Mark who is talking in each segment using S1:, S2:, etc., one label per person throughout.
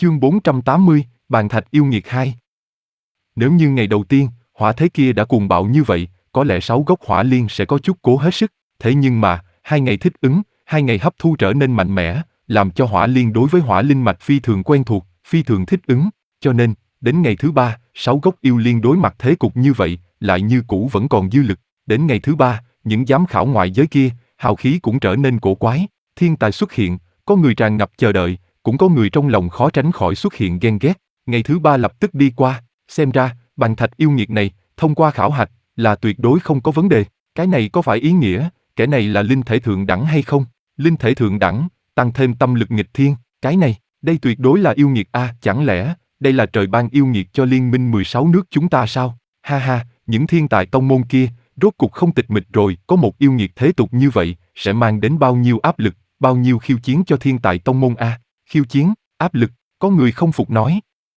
S1: Chương 480, Bàn thạch yêu nghiệt 2. Nếu như ngày đầu tiên, hỏa thế kia đã cuồng bạo như vậy, có lẽ 6 gốc hỏa liên sẽ có chút cố hết sức, thế nhưng mà, 2 ngày thích ứng, 2 ngày hấp thu trở nên mạnh mẽ, làm cho hỏa liên đối với hỏa linh mạch phi thường quen thuộc, phi thường thích ứng, cho nên, đến ngày thứ 3, 6 gốc yêu liên đối mặt thế cục như vậy, lại như cũ vẫn còn dư lực, đến ngày thứ 3, những giám khảo ngoại giới kia, hào khí cũng trở nên cổ quái, thiên tài xuất hiện, có người tràn ngập chờ đợi, cũng có người trong lòng khó tránh khỏi xuất hiện ghen ghét. Ngày thứ 3 lập tức đi qua, xem ra, bàn thạch yêu nghiệt này, thông qua khảo hạch, là tuyệt đối không có vấn đề. Cái này có phải ý nghĩa, kẻ này là linh thể thượng đẳng hay không? Linh thể thượng đẳng, tăng thêm tâm lực nghịch thiên, cái này, đây tuyệt đối là yêu nghiệt a, chẳng lẽ, đây là trời ban yêu nghiệt cho liên minh 16 nước chúng ta sao? Ha ha, những thiên tài tông môn kia, rốt cục không tịch mịch rồi, có một yêu nghiệt thế tục như vậy, sẽ mang đến bao nhiêu áp lực, bao nhiêu khiêu chiến cho thiên tài tông môn a. Khiêu chiến, áp lực, có người không phục nói.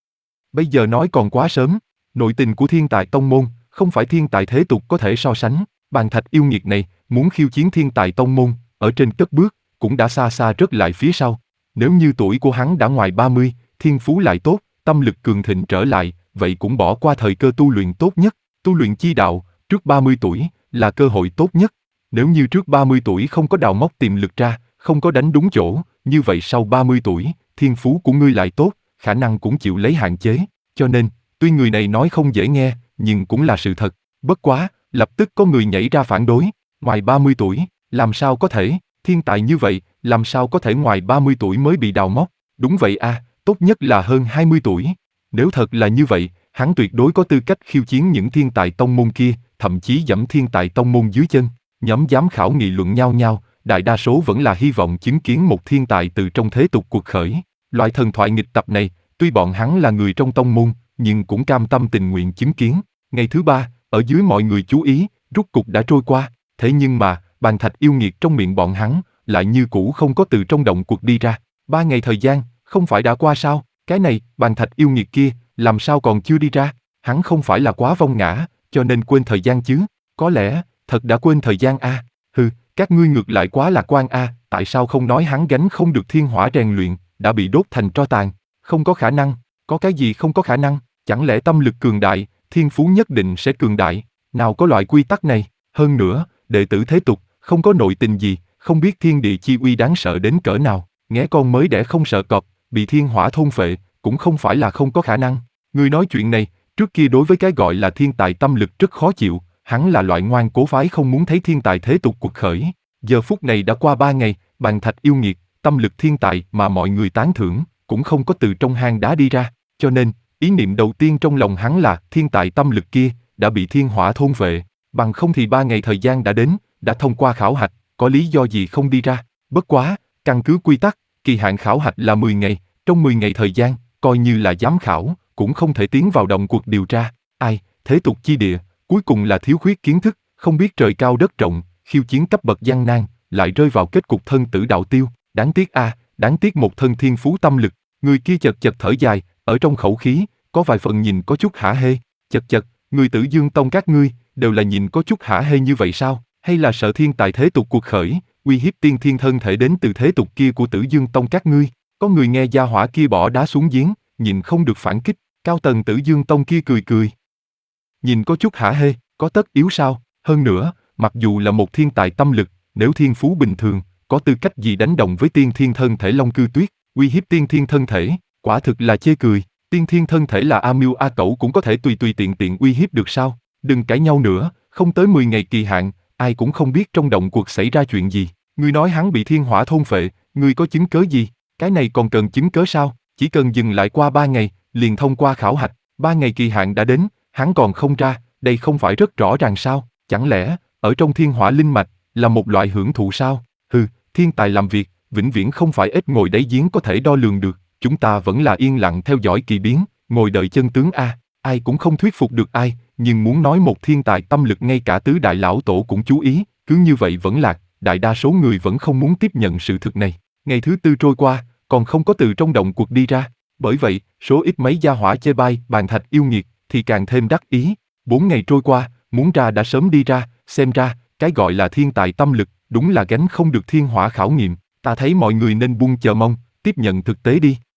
S1: Bây giờ nói còn quá sớm, nội tình của thiên tài tông môn, không phải thiên tài thế tục có thể so sánh, bàn thạch yêu nghiệt này, muốn khiêu chiến thiên tài tông môn, ở trên cất bước, cũng đã xa xa rớt lại phía sau. Nếu như tuổi của hắn đã ngoài 30, thiên phú lại tốt, tâm lực cường thịnh trở lại, vậy cũng bỏ qua thời cơ tu luyện tốt nhất, tu luyện chi đạo, trước 30 tuổi, là cơ hội tốt nhất. Nếu như trước 30 tuổi không có đào móc tiềm lực ra, không có đánh đúng chỗ, như vậy sau 30 tuổi, thiên phú của ngươi lại tốt, khả năng cũng chịu lấy hạn chế, cho nên, tuy người này nói không dễ nghe, nhưng cũng là sự thật. Bất quá, lập tức có người nhảy ra phản đối, ngoài 30 tuổi, làm sao có thể, thiên tài như vậy, làm sao có thể ngoài 30 tuổi mới bị đào móc, đúng vậy a, tốt nhất là hơn 20 tuổi. Nếu thật là như vậy, hắn tuyệt đối có tư cách khiêu chiến những thiên tài tông môn kia, thậm chí dẫm thiên tài tông môn dưới chân. Nhóm giám khảo nghị luận nhau nhau, đại đa số vẫn là hy vọng chứng kiến một thiên tài từ trong thế tục cuộc khởi. Loại thần thoại nghịch tập này, tuy bọn hắn là người trong tông môn, nhưng cũng cam tâm tình nguyện chứng kiến. Ngày thứ 3, ở dưới mọi người chú ý, rút cục đã trôi qua, thế nhưng mà, bàn thạch yêu nghiệt trong miệng bọn hắn, lại như cũ không có từ trong động cuộc đi ra. 3 ngày thời gian, không phải đã qua sao? Cái này, bàn thạch yêu nghiệt kia, làm sao còn chưa đi ra? Hắn không phải là quá vong ngã, cho nên quên thời gian chứ? Có lẽ, thật đã quên thời gian a. Hừ, các ngươi ngược lại quá lạc quan a, tại sao không nói hắn gánh không được thiên hỏa rèn luyện, đã bị đốt thành tro tàn? Không có khả năng, có cái gì không có khả năng? Chẳng lẽ tâm lực cường đại, thiên phú nhất định sẽ cường đại? Nào có loại quy tắc này? Hơn nữa, đệ tử thế tục, không có nội tình gì, không biết thiên địa chi uy đáng sợ đến cỡ nào. Nghé con mới đẻ không sợ cọp, bị thiên hỏa thôn phệ, cũng không phải là không có khả năng. Người nói chuyện này, trước kia đối với cái gọi là thiên tài tâm lực rất khó chịu, hắn là loại ngoan cố phái không muốn thấy thiên tài thế tục cuộc khởi. Giờ phút này đã qua 3 ngày, bàn thạch yêu nghiệt, tâm lực thiên tài mà mọi người tán thưởng, cũng không có từ trong hang đá đi ra, cho nên, ý niệm đầu tiên trong lòng hắn là thiên tài tâm lực kia, đã bị thiên hỏa thôn vệ, bằng không thì 3 ngày thời gian đã đến, đã thông qua khảo hạch, có lý do gì không đi ra. Bất quá, căn cứ quy tắc, kỳ hạn khảo hạch là 10 ngày, trong 10 ngày thời gian, coi như là giám khảo, cũng không thể tiến vào động cuộc điều tra. Ai, thế tục chi địa, cuối cùng là thiếu khuyết kiến thức, không biết trời cao đất rộng, khiêu chiến cấp bậc gian nan, lại rơi vào kết cục thân tử đạo tiêu. Đáng tiếc a, đáng tiếc một thân thiên phú tâm lực. Người kia chật chật thở dài, ở trong khẩu khí, có vài phần nhìn có chút hả hê. Chật chật, người Tử Dương Tông các ngươi, đều là nhìn có chút hả hê như vậy sao? Hay là sợ thiên tài thế tục cuộc khởi, uy hiếp tiên thiên thân thể đến từ thế tục kia của Tử Dương Tông các ngươi? Có người nghe gia hỏa kia bỏ đá xuống giếng, nhìn không được phản kích, cao tầng Tử Dương Tông kia cười cười. Nhìn có chút hả hê, có tất yếu sao? Hơn nữa, mặc dù là một thiên tài tâm lực, nếu thiên phú bình thường, có tư cách gì đánh đồng với tiên thiên thân thể Long Cư Tuyết, uy hiếp tiên thiên thân thể, quả thực là chê cười. Tiên thiên thân thể là A Miêu A Cẩu cũng có thể tùy tùy tiện tiện uy hiếp được sao? Đừng cãi nhau nữa, không tới 10 ngày kỳ hạn, ai cũng không biết trong động cuộc xảy ra chuyện gì. Ngươi nói hắn bị thiên hỏa thôn phệ, ngươi có chứng cớ gì? Cái này còn cần chứng cớ sao? Chỉ cần dừng lại qua 3 ngày, liền thông qua khảo hạch, 3 ngày kỳ hạn đã đến, hắn còn không ra, đây không phải rất rõ ràng sao? Chẳng lẽ, ở trong thiên hỏa linh mạch, là một loại hưởng thụ sao? Hừ, thiên tài làm việc, vĩnh viễn không phải ít ngồi đáy giếng có thể đo lường được, chúng ta vẫn là yên lặng theo dõi kỳ biến, ngồi đợi chân tướng a. Ai cũng không thuyết phục được ai, nhưng muốn nói một thiên tài tâm lực ngay cả tứ đại lão tổ cũng chú ý, cứ như vậy vẫn lạc, đại đa số người vẫn không muốn tiếp nhận sự thực này. Ngày thứ 4 trôi qua, còn không có từ trong động cuộc đi ra, bởi vậy, số ít mấy gia hỏa chê bai bàn thạch yêu nghiệt, thì càng thêm đắc ý. 4 ngày trôi qua, muốn ra đã sớm đi ra, xem ra, cái gọi là thiên tài tâm lực, đúng là gánh không được thiên hỏa khảo nghiệm. Ta thấy mọi người nên buông chờ mong, tiếp nhận thực tế đi.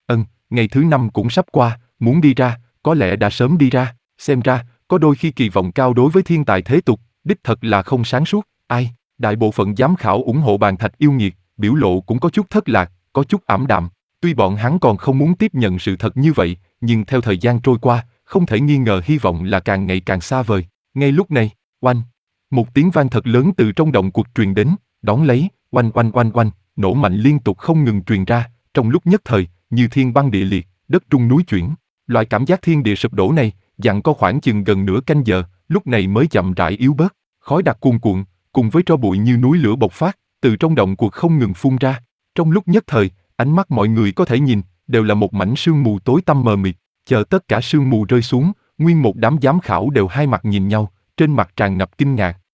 S1: ngày thứ 5 cũng sắp qua, muốn đi ra, có lẽ đã sớm đi ra, xem ra, có đôi khi kỳ vọng cao đối với thiên tài thế tục, đích thật là không sáng suốt, ai, đại bộ phận giám khảo ủng hộ bàn thạch yêu nghiệt, biểu lộ cũng có chút thất lạc, có chút ảm đạm, tuy bọn hắn còn không muốn tiếp nhận sự thật như vậy, nhưng theo thời gian trôi qua, không thể nghi ngờ hy vọng là càng ngày càng xa vời, ngay lúc này, oanh, một tiếng vang thật lớn từ trong động cuộc truyền đến, đón lấy, oanh oanh oanh oanh, nổ mạnh liên tục không ngừng truyền ra, trong lúc nhất thời, như thiên băng địa liệt, đất rung núi chuyển. Loại cảm giác thiên địa sụp đổ này, dặn có khoảng chừng gần nửa canh giờ, lúc này mới chậm rãi yếu bớt, khói đặc cuồn cuộn, cùng với tro bụi như núi lửa bộc phát, từ trong động cuộc không ngừng phun ra. Trong lúc nhất thời, ánh mắt mọi người có thể nhìn, đều là một mảnh sương mù tối tăm mờ mịt, chờ tất cả sương mù rơi xuống, nguyên một đám giám khảo đều hai mặt nhìn nhau, trên mặt tràn ngập kinh ngạc,